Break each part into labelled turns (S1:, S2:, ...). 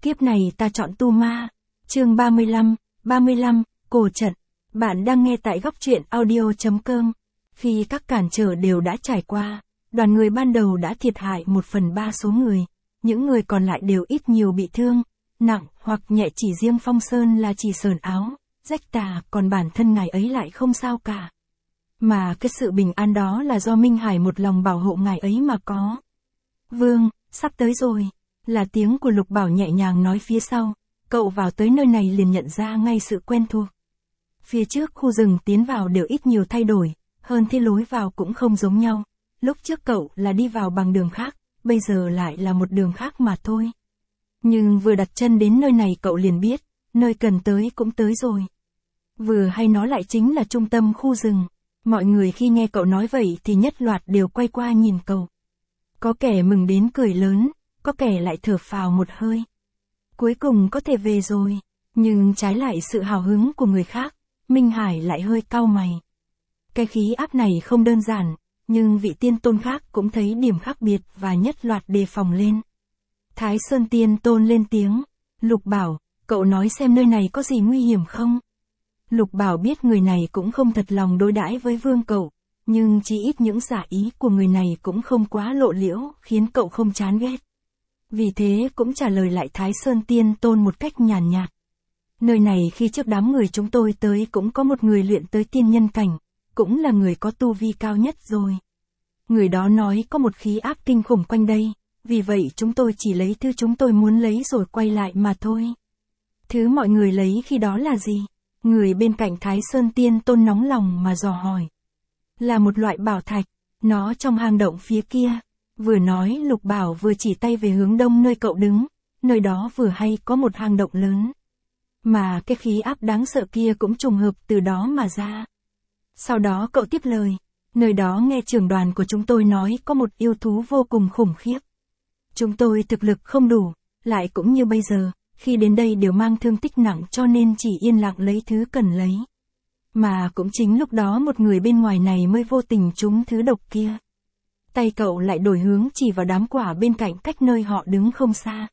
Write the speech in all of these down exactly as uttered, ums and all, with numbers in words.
S1: Kiếp này ta chọn tu ma. Chương ba mươi lăm, ba mươi lăm, cổ trận. Bạn đang nghe tại góc truyện audio.com. Khi các cản trở đều đã trải qua, đoàn người ban đầu đã thiệt hại một phần ba số người, những người còn lại đều ít nhiều bị thương, nặng hoặc nhẹ, chỉ riêng Phong Sơn là chỉ sờn áo, rách tà, còn bản thân ngài ấy lại không sao cả. Mà cái sự bình an đó là do Minh Hải một lòng bảo hộ ngài ấy mà có. Vương, sắp tới rồi, là tiếng của Lục Bảo nhẹ nhàng nói phía sau, cậu vào tới nơi này liền nhận ra ngay sự quen thuộc. Phía trước khu rừng tiến vào đều ít nhiều thay đổi, hơn thế lối vào cũng không giống nhau, lúc trước cậu là đi vào bằng đường khác, bây giờ lại là một đường khác mà thôi. Nhưng vừa đặt chân đến nơi này cậu liền biết, nơi cần tới cũng tới rồi. Vừa hay nó lại chính là trung tâm khu rừng. Mọi người khi nghe cậu nói vậy thì nhất loạt đều quay qua nhìn cậu. Có kẻ mừng đến cười lớn, có kẻ lại thở phào một hơi. Cuối cùng có thể về rồi, nhưng trái lại sự hào hứng của người khác, Minh Hải lại hơi cau mày. Cái khí áp này không đơn giản, nhưng vị tiên tôn khác cũng thấy điểm khác biệt và nhất loạt đề phòng lên. Thái Sơn Tiên Tôn lên tiếng, Lục Bảo, cậu nói xem nơi này có gì nguy hiểm không? Lục Bảo biết người này cũng không thật lòng đối đãi với vương cậu, nhưng chỉ ít những giả ý của người này cũng không quá lộ liễu, khiến cậu không chán ghét. Vì thế cũng trả lời lại Thái Sơn Tiên Tôn một cách nhàn nhạt. Nơi này khi trước đám người chúng tôi tới cũng có một người luyện tới tiên nhân cảnh, cũng là người có tu vi cao nhất rồi. Người đó nói có một khí áp kinh khủng quanh đây, vì vậy chúng tôi chỉ lấy thứ chúng tôi muốn lấy rồi quay lại mà thôi. Thứ mọi người lấy khi đó là gì? Người bên cạnh Thái Sơn Tiên Tôn nóng lòng mà dò hỏi. Là một loại bảo thạch, nó trong hang động phía kia. Vừa nói Lục Bảo vừa chỉ tay về hướng đông nơi cậu đứng, nơi đó vừa hay có một hang động lớn. Mà cái khí áp đáng sợ kia cũng trùng hợp từ đó mà ra. Sau đó cậu tiếp lời, nơi đó nghe trưởng đoàn của chúng tôi nói có một yêu thú vô cùng khủng khiếp. Chúng tôi thực lực không đủ, lại cũng như bây giờ, khi đến đây đều mang thương tích nặng cho nên chỉ yên lặng lấy thứ cần lấy. Mà cũng chính lúc đó một người bên ngoài này mới vô tình trúng thứ độc kia. Tay cậu lại đổi hướng chỉ vào đám quả bên cạnh cách nơi họ đứng không xa.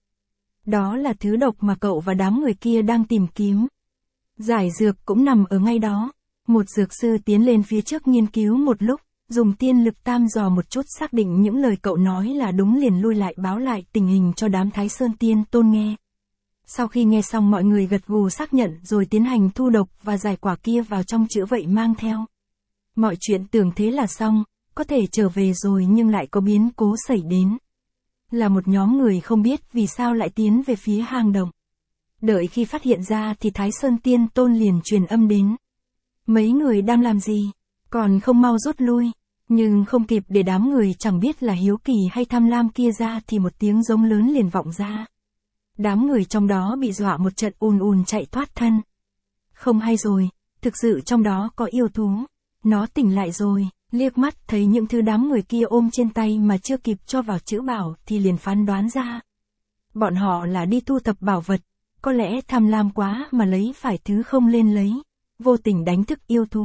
S1: Đó là thứ độc mà cậu và đám người kia đang tìm kiếm. Giải dược cũng nằm ở ngay đó. Một dược sư tiến lên phía trước nghiên cứu một lúc, dùng tiên lực tam dò một chút xác định những lời cậu nói là đúng liền lui lại báo lại tình hình cho đám Thái Sơn Tiên Tôn nghe. Sau khi nghe xong mọi người gật gù xác nhận rồi tiến hành thu độc và giải quả kia vào trong chữa vậy mang theo. Mọi chuyện tưởng thế là xong, có thể trở về rồi nhưng lại có biến cố xảy đến. Là một nhóm người không biết vì sao lại tiến về phía hang động. Đợi khi phát hiện ra thì Thái Sơn Tiên Tôn liền truyền âm đến. Mấy người đang làm gì? Còn không mau rút lui. Nhưng không kịp để đám người chẳng biết là hiếu kỳ hay tham lam kia ra thì một tiếng giống lớn liền vọng ra. Đám người trong đó bị dọa một trận ùn ùn chạy thoát thân. Không hay rồi, thực sự trong đó có yêu thú. Nó tỉnh lại rồi, liếc mắt thấy những thứ đám người kia ôm trên tay mà chưa kịp cho vào chữ bảo thì liền phán đoán ra. Bọn họ là đi thu thập bảo vật, có lẽ tham lam quá mà lấy phải thứ không lên lấy, vô tình đánh thức yêu thú.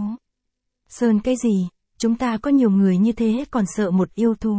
S1: Sơn cái gì, chúng ta có nhiều người như thế còn sợ một yêu thú.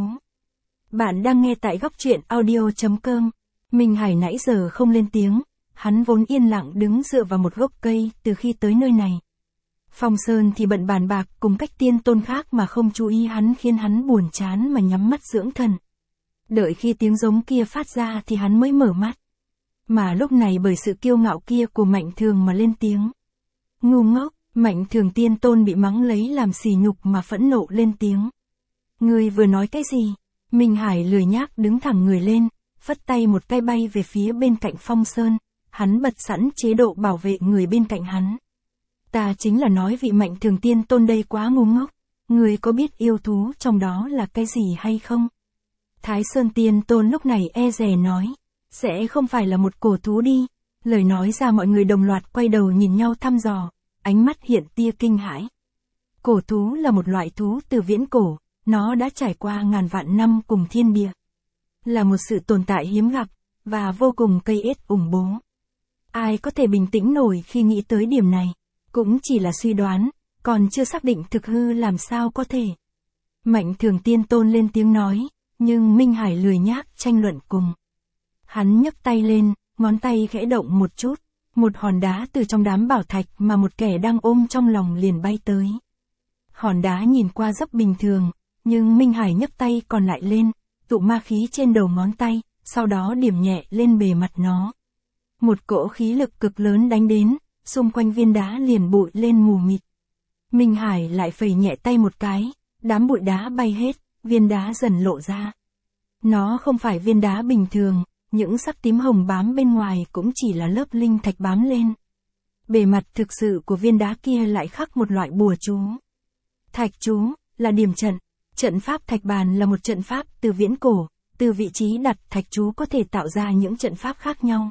S1: Bạn đang nghe tại góc truyện audio.com. Minh Hải nãy giờ không lên tiếng, hắn vốn yên lặng đứng dựa vào một gốc cây từ khi tới nơi này. Phong Sơn thì bận bàn bạc cùng cách tiên tôn khác mà không chú ý hắn khiến hắn buồn chán mà nhắm mắt dưỡng thần. Đợi khi tiếng giống kia phát ra thì hắn mới mở mắt. Mà lúc này bởi sự kiêu ngạo kia của Mạnh Thường mà lên tiếng. Ngu ngốc, Mạnh Thường Tiên Tôn bị mắng lấy làm sỉ nhục mà phẫn nộ lên tiếng. Ngươi vừa nói cái gì? Minh Hải lười nhác đứng thẳng người lên, phất tay một cái bay về phía bên cạnh Phong Sơn, hắn bật sẵn chế độ bảo vệ người bên cạnh hắn. Ta chính là nói vị Mạnh Thường Tiên Tôn đây quá ngu ngốc, người có biết yêu thú trong đó là cái gì hay không? Thái Sơn Tiên Tôn lúc này e dè nói, sẽ không phải là một cổ thú đi. Lời nói ra mọi người đồng loạt quay đầu nhìn nhau thăm dò, ánh mắt hiện tia kinh hãi. Cổ thú là một loại thú từ viễn cổ, nó đã trải qua ngàn vạn năm cùng thiên địa. Là một sự tồn tại hiếm gặp, và vô cùng cây ết ủng bố. Ai có thể bình tĩnh nổi khi nghĩ tới điểm này, cũng chỉ là suy đoán, còn chưa xác định thực hư làm sao có thể. Mạnh Thường Tiên Tôn lên tiếng nói, nhưng Minh Hải lười nhác tranh luận cùng. Hắn nhấc tay lên, ngón tay khẽ động một chút, một hòn đá từ trong đám bảo thạch mà một kẻ đang ôm trong lòng liền bay tới. Hòn đá nhìn qua rất bình thường, nhưng Minh Hải nhấc tay còn lại lên, tụ ma khí trên đầu ngón tay, sau đó điểm nhẹ lên bề mặt nó. Một cỗ khí lực cực lớn đánh đến, xung quanh viên đá liền bụi lên mù mịt. Minh Hải lại phẩy nhẹ tay một cái, đám bụi đá bay hết, viên đá dần lộ ra. Nó không phải viên đá bình thường, những sắc tím hồng bám bên ngoài cũng chỉ là lớp linh thạch bám lên. Bề mặt thực sự của viên đá kia lại khắc một loại bùa chú. Thạch chú, là điểm trận. Trận pháp thạch bàn là một trận pháp từ viễn cổ, từ vị trí đặt thạch chú có thể tạo ra những trận pháp khác nhau.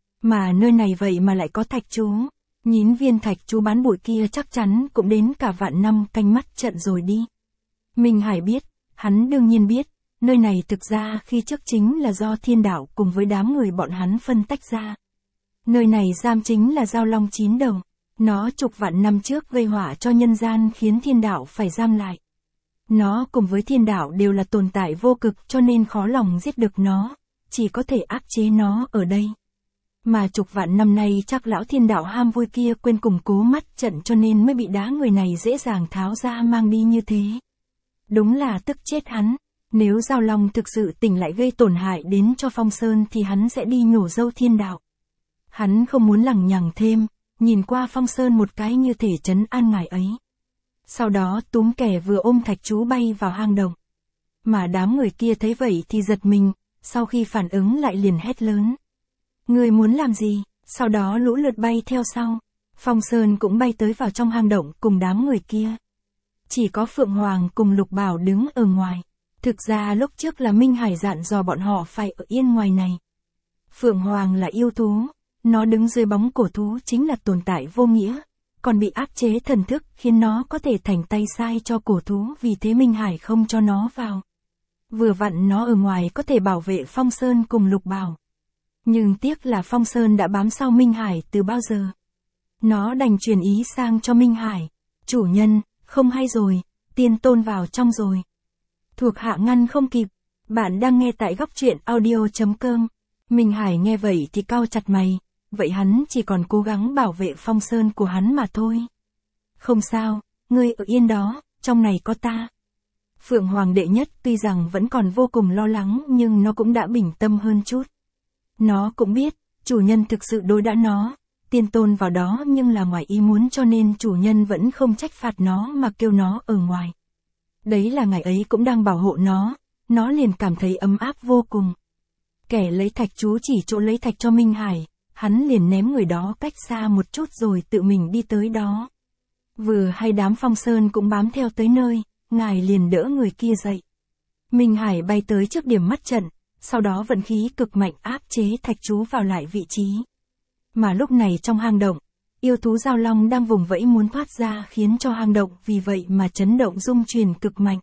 S1: Mà nơi này vậy mà lại có thạch chú, nhín viên thạch chú bán bụi kia chắc chắn cũng đến cả vạn năm canh mắt trận rồi đi. Minh Hải biết, hắn đương nhiên biết, nơi này thực ra khi trước chính là do thiên đạo cùng với đám người bọn hắn phân tách ra. Nơi này giam chính là Dao Long chín đầu, nó chục vạn năm trước gây họa cho nhân gian khiến thiên đạo phải giam lại. Nó cùng với thiên đạo đều là tồn tại vô cực cho nên khó lòng giết được nó, chỉ có thể áp chế nó ở đây. Mà chục vạn năm nay chắc lão thiên đạo ham vui kia quên củng cố mắt trận cho nên mới bị đá người này dễ dàng tháo ra mang đi như thế. Đúng là tức chết hắn, nếu Dao Long thực sự tỉnh lại gây tổn hại đến cho Phong Sơn thì hắn sẽ đi nhổ râu thiên đạo. Hắn không muốn lằng nhằng thêm, nhìn qua Phong Sơn một cái như thể trấn an ngài ấy. Sau đó túm kẻ vừa ôm thạch chú bay vào hang động. Mà đám người kia thấy vậy thì giật mình, sau khi phản ứng lại liền hét lớn. Người muốn làm gì? Sau đó lũ lượt bay theo sau. Phong Sơn cũng bay tới vào trong hang động cùng đám người kia. Chỉ có Phượng Hoàng cùng Lục Bảo đứng ở ngoài. Thực ra lúc trước là Minh Hải dặn dò bọn họ phải ở yên ngoài này. Phượng Hoàng là yêu thú, nó đứng dưới bóng cổ thú chính là tồn tại vô nghĩa, còn bị áp chế thần thức khiến nó có thể thành tay sai cho cổ thú, vì thế Minh Hải không cho nó vào. Vừa vặn nó ở ngoài có thể bảo vệ Phong Sơn cùng Lục Bảo. Nhưng tiếc là Phong Sơn đã bám sau Minh Hải từ bao giờ. Nó đành truyền ý sang cho Minh Hải. Chủ nhân, không hay rồi, tiên tôn vào trong rồi. Thuộc hạ ngăn không kịp. Bạn đang nghe tại góc truyện audio chấm com. Minh Hải nghe vậy thì cau chặt mày. Vậy hắn chỉ còn cố gắng bảo vệ Phong Sơn của hắn mà thôi. Không sao, ngươi ở yên đó, trong này có ta. Phượng Hoàng đệ nhất tuy rằng vẫn còn vô cùng lo lắng nhưng nó cũng đã bình tâm hơn chút. Nó cũng biết, chủ nhân thực sự đối đãi nó, tiên tôn vào đó nhưng là ngoài ý muốn cho nên chủ nhân vẫn không trách phạt nó mà kêu nó ở ngoài. Đấy là ngày ấy cũng đang bảo hộ nó, nó liền cảm thấy ấm áp vô cùng. Kẻ lấy thạch chú chỉ chỗ lấy thạch cho Minh Hải, hắn liền ném người đó cách xa một chút rồi tự mình đi tới đó. Vừa hay đám Phong Sơn cũng bám theo tới nơi, ngài liền đỡ người kia dậy. Minh Hải bay tới trước điểm mắt trận, sau đó vận khí cực mạnh áp chế thạch chú vào lại vị trí. Mà lúc này trong hang động, yêu thú Dao Long đang vùng vẫy muốn thoát ra khiến cho hang động vì vậy mà chấn động rung truyền cực mạnh.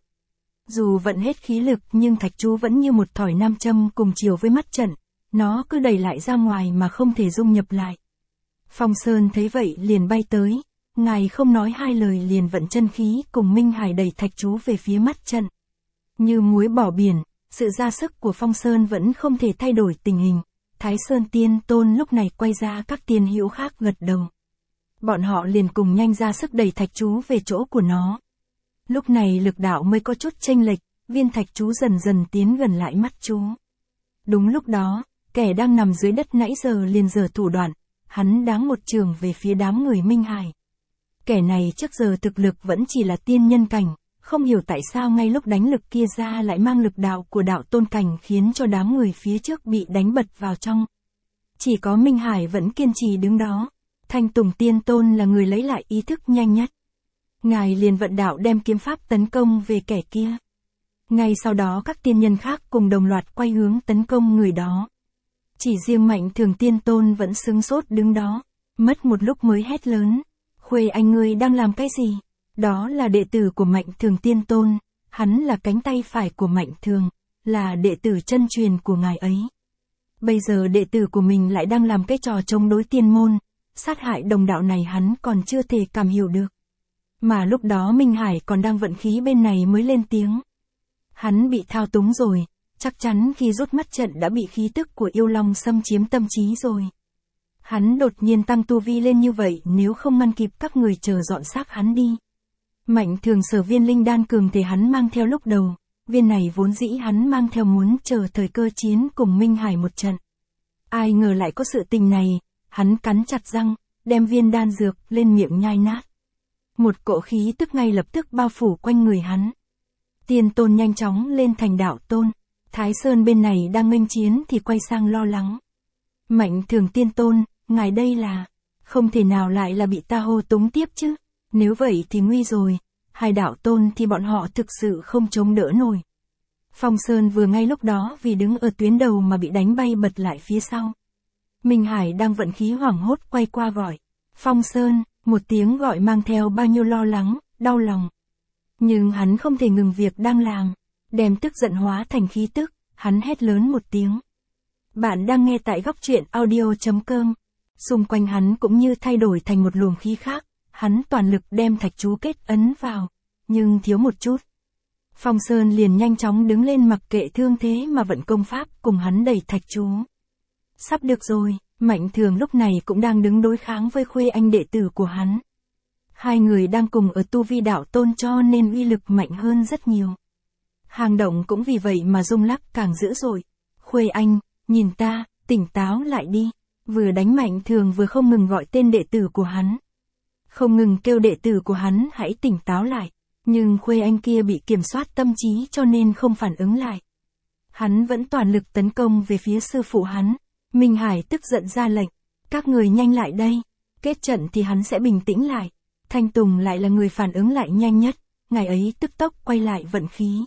S1: Dù vận hết khí lực nhưng thạch chú vẫn như một thỏi nam châm cùng chiều với mắt trận, nó cứ đẩy lại ra ngoài mà không thể dung nhập lại. Phong Sơn thấy vậy liền bay tới, ngài không nói hai lời liền vận chân khí cùng Minh Hải đẩy thạch chú về phía mắt trận. Như muối bỏ biển, sự ra sức của Phong Sơn vẫn không thể thay đổi tình hình. Thái Sơn Tiên Tôn lúc này quay ra các tiên hữu khác gật đầu. Bọn họ liền cùng nhanh ra sức đẩy thạch chú về chỗ của nó. Lúc này lực đạo mới có chút chênh lệch, viên thạch chú dần dần tiến gần lại mắt chú. Đúng lúc đó, kẻ đang nằm dưới đất nãy giờ liền giở thủ đoạn, hắn đáng một trường về phía đám người Minh Hải. Kẻ này trước giờ thực lực vẫn chỉ là tiên nhân cảnh, không hiểu tại sao ngay lúc đánh lực kia ra lại mang lực đạo của đạo tôn cảnh khiến cho đám người phía trước bị đánh bật vào trong. Chỉ có Minh Hải vẫn kiên trì đứng đó. Thanh Tùng Tiên Tôn là người lấy lại ý thức nhanh nhất. Ngài liền vận đạo đem kiếm pháp tấn công về kẻ kia. Ngay sau đó các tiên nhân khác cùng đồng loạt quay hướng tấn công người đó. Chỉ riêng Mạnh Thường Tiên Tôn vẫn sững sốt đứng đó, mất một lúc mới hét lớn. Khuê anh ngươi đang làm cái gì? Đó là đệ tử của Mạnh Thường Tiên Tôn, hắn là cánh tay phải của Mạnh Thường, là đệ tử chân truyền của ngài ấy. Bây giờ đệ tử của mình lại đang làm cái trò chống đối tiên môn, sát hại đồng đạo này hắn còn chưa thể cảm hiểu được. Mà lúc đó Minh Hải còn đang vận khí bên này mới lên tiếng. Hắn bị thao túng rồi, chắc chắn khi rút mắt trận đã bị khí tức của yêu long xâm chiếm tâm trí rồi. Hắn đột nhiên tăng tu vi lên như vậy nếu không ngăn kịp các người chờ dọn xác hắn đi. Mạnh Thường sở viên linh đan cường thể hắn mang theo lúc đầu, viên này vốn dĩ hắn mang theo muốn chờ thời cơ chiến cùng Minh Hải một trận. Ai ngờ lại có sự tình này, hắn cắn chặt răng, đem viên đan dược lên miệng nhai nát. Một cỗ khí tức ngay lập tức bao phủ quanh người hắn. Tiên tôn nhanh chóng lên thành đạo tôn, Thái Sơn bên này đang nghênh chiến thì quay sang lo lắng. Mạnh Thường tiên tôn, ngài đây là, không thể nào lại là bị ta hô túng tiếp chứ, nếu vậy thì nguy rồi, hai đạo tôn thì bọn họ thực sự không chống đỡ nổi. Phong Sơn vừa ngay lúc đó vì đứng ở tuyến đầu mà bị đánh bay bật lại phía sau. Minh Hải đang vận khí hoảng hốt quay qua gọi, Phong Sơn, một tiếng gọi mang theo bao nhiêu lo lắng, đau lòng. Nhưng hắn không thể ngừng việc đang làm, đem tức giận hóa thành khí tức, hắn hét lớn một tiếng. Bạn đang nghe tại góc truyện audio chấm com. Xung quanh hắn cũng như thay đổi thành một luồng khí khác, hắn toàn lực đem thạch chú kết ấn vào, nhưng thiếu một chút. Phong Sơn liền nhanh chóng đứng lên mặc kệ thương thế mà vận công pháp cùng hắn đẩy thạch chú. Sắp được rồi, Mạnh Thường lúc này cũng đang đứng đối kháng với Khuê Anh đệ tử của hắn. Hai người đang cùng ở tu vi đạo tôn cho nên uy lực mạnh hơn rất nhiều. Hang động cũng vì vậy mà rung lắc càng dữ dội. Khuê Anh, nhìn ta, tỉnh táo lại đi. Vừa đánh Mạnh Thường vừa không ngừng gọi tên đệ tử của hắn. Không ngừng kêu đệ tử của hắn hãy tỉnh táo lại. Nhưng Khuê Anh kia bị kiểm soát tâm trí cho nên không phản ứng lại. Hắn vẫn toàn lực tấn công về phía sư phụ hắn. Minh Hải tức giận ra lệnh. Các người nhanh lại đây. Kết trận thì hắn sẽ bình tĩnh lại. Thanh Tùng lại là người phản ứng lại nhanh nhất. Ngày ấy tức tốc quay lại vận khí.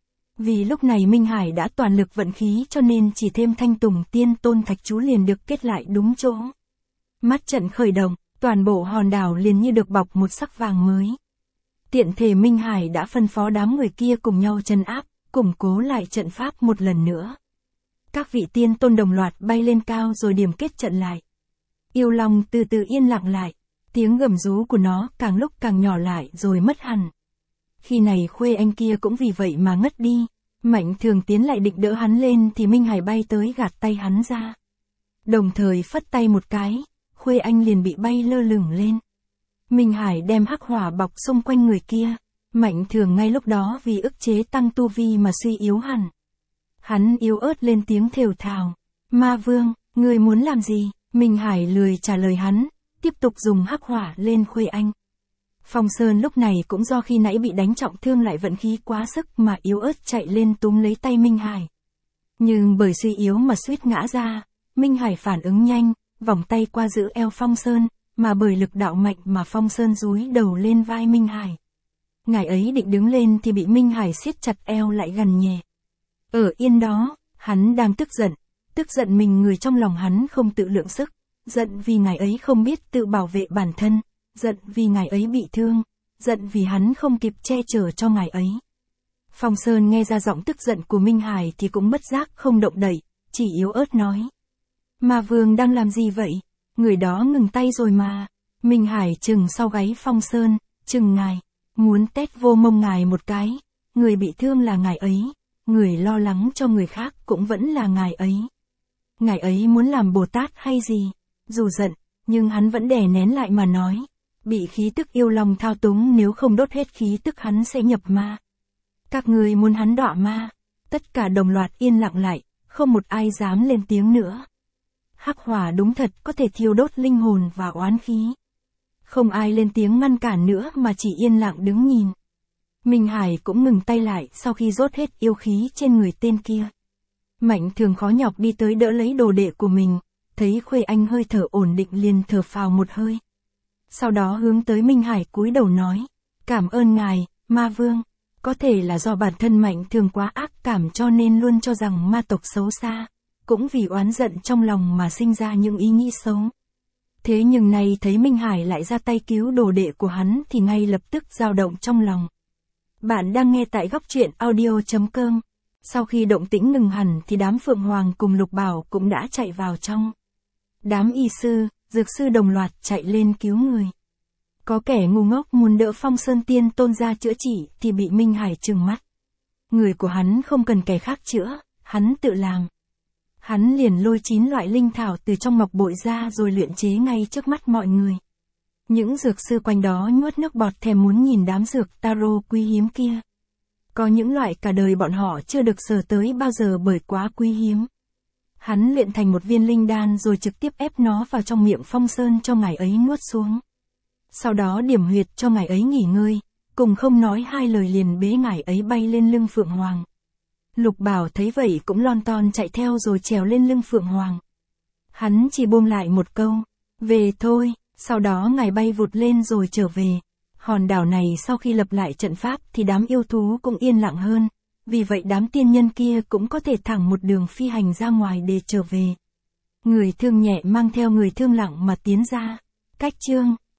S1: Vì lúc này Minh Hải đã toàn lực vận khí cho nên chỉ thêm Thanh Tùng tiên tôn thạch chú liền được kết lại đúng chỗ. Mắt trận khởi động, toàn bộ hòn đảo liền như được bọc một sắc vàng mới. Tiện thể Minh Hải đã phân phó đám người kia cùng nhau trấn áp, củng cố lại trận pháp một lần nữa. Các vị tiên tôn đồng loạt bay lên cao rồi điểm kết trận lại. Yêu Long từ từ yên lặng lại, tiếng gầm rú của nó càng lúc càng nhỏ lại rồi mất hẳn. Khi này Khuê Anh kia cũng vì vậy mà ngất đi, Mạnh Thường tiến lại định đỡ hắn lên thì Minh Hải bay tới gạt tay hắn ra. Đồng thời phất tay một cái, Khuê Anh liền bị bay lơ lửng lên. Minh Hải đem hắc hỏa bọc xung quanh người kia, Mạnh Thường ngay lúc đó vì ức chế tăng tu vi mà suy yếu hẳn. Hắn yếu ớt lên tiếng thều thào, Ma Vương, ngươi muốn làm gì? Minh Hải lười trả lời hắn, tiếp tục dùng hắc hỏa lên Khuê Anh. Phong Sơn lúc này cũng do khi nãy bị đánh trọng thương lại vận khí quá sức mà yếu ớt chạy lên túm lấy tay Minh Hải. Nhưng bởi suy yếu mà suýt ngã ra, Minh Hải phản ứng nhanh, vòng tay qua giữ eo Phong Sơn, mà bởi lực đạo mạnh mà Phong Sơn dúi đầu lên vai Minh Hải. Ngài ấy định đứng lên thì bị Minh Hải siết chặt eo lại gần nhẹ. Ở yên đó, hắn đang tức giận, tức giận mình người trong lòng hắn không tự lượng sức, giận vì ngài ấy không biết tự bảo vệ bản thân. Giận vì ngài ấy bị thương, giận vì hắn không kịp che chở cho ngài ấy. Phong Sơn nghe ra giọng tức giận của Minh Hải thì cũng bất giác không động đậy, chỉ yếu ớt nói. Ma Vương đang làm gì vậy? Người đó ngừng tay rồi mà. Minh Hải chừng sau gáy Phong Sơn, chừng ngài, muốn tét vô mông ngài một cái. Người bị thương là ngài ấy, người lo lắng cho người khác cũng vẫn là ngài ấy. Ngài ấy muốn làm Bồ Tát hay gì? Dù giận, nhưng hắn vẫn đè nén lại mà nói. Bị khí tức yêu long thao túng nếu không đốt hết khí tức hắn sẽ nhập ma. Các người muốn hắn đọa ma. Tất cả đồng loạt yên lặng lại, không một ai dám lên tiếng nữa. Hắc hỏa đúng thật có thể thiêu đốt linh hồn và oán khí. Không ai lên tiếng ngăn cản nữa mà chỉ yên lặng đứng nhìn. Minh Hải cũng ngừng tay lại sau khi dốt hết yêu khí trên người tên kia. Mạnh Thường khó nhọc đi tới đỡ lấy đồ đệ của mình, thấy Khuê Anh hơi thở ổn định liền thở phào một hơi. Sau đó hướng tới Minh Hải cúi đầu nói, cảm ơn ngài, Ma Vương, có thể là do bản thân Mạnh Thường quá ác cảm cho nên luôn cho rằng ma tộc xấu xa, cũng vì oán giận trong lòng mà sinh ra những ý nghĩ xấu. Thế nhưng nay thấy Minh Hải lại ra tay cứu đồ đệ của hắn thì ngay lập tức dao động trong lòng. Bạn đang nghe tại góc truyện audio chấm com. Sau khi động tĩnh ngừng hẳn thì đám Phượng Hoàng cùng Lục Bảo cũng đã chạy vào trong. Đám y sư, dược sư đồng loạt chạy lên cứu người. Có kẻ ngu ngốc muốn đỡ Phong Sơn tiên tôn ra chữa trị thì bị Minh Hải trừng mắt. Người của hắn không cần kẻ khác chữa, hắn tự làm. Hắn liền lôi chín loại linh thảo từ trong ngọc bội ra rồi luyện chế ngay trước mắt mọi người. Những dược sư quanh đó nuốt nước bọt thèm muốn nhìn đám dược taro quý hiếm kia. Có những loại cả đời bọn họ chưa được sờ tới bao giờ bởi quá quý hiếm. Hắn luyện thành một viên linh đan rồi trực tiếp ép nó vào trong miệng Phong Sơn cho ngài ấy nuốt xuống. Sau đó điểm huyệt cho ngài ấy nghỉ ngơi, cùng không nói hai lời liền bế ngài ấy bay lên lưng Phượng Hoàng. Lục Bảo thấy vậy cũng lon ton chạy theo rồi trèo lên lưng Phượng Hoàng. Hắn chỉ buông lại một câu, về thôi, sau đó ngài bay vụt lên rồi trở về. Hòn đảo này sau khi lập lại trận pháp thì đám yêu thú cũng yên lặng hơn, vì vậy đám tiên nhân kia cũng có thể thẳng một đường phi hành ra ngoài để trở về. Người thương nhẹ mang theo người thương nặng mà tiến ra. Cách chương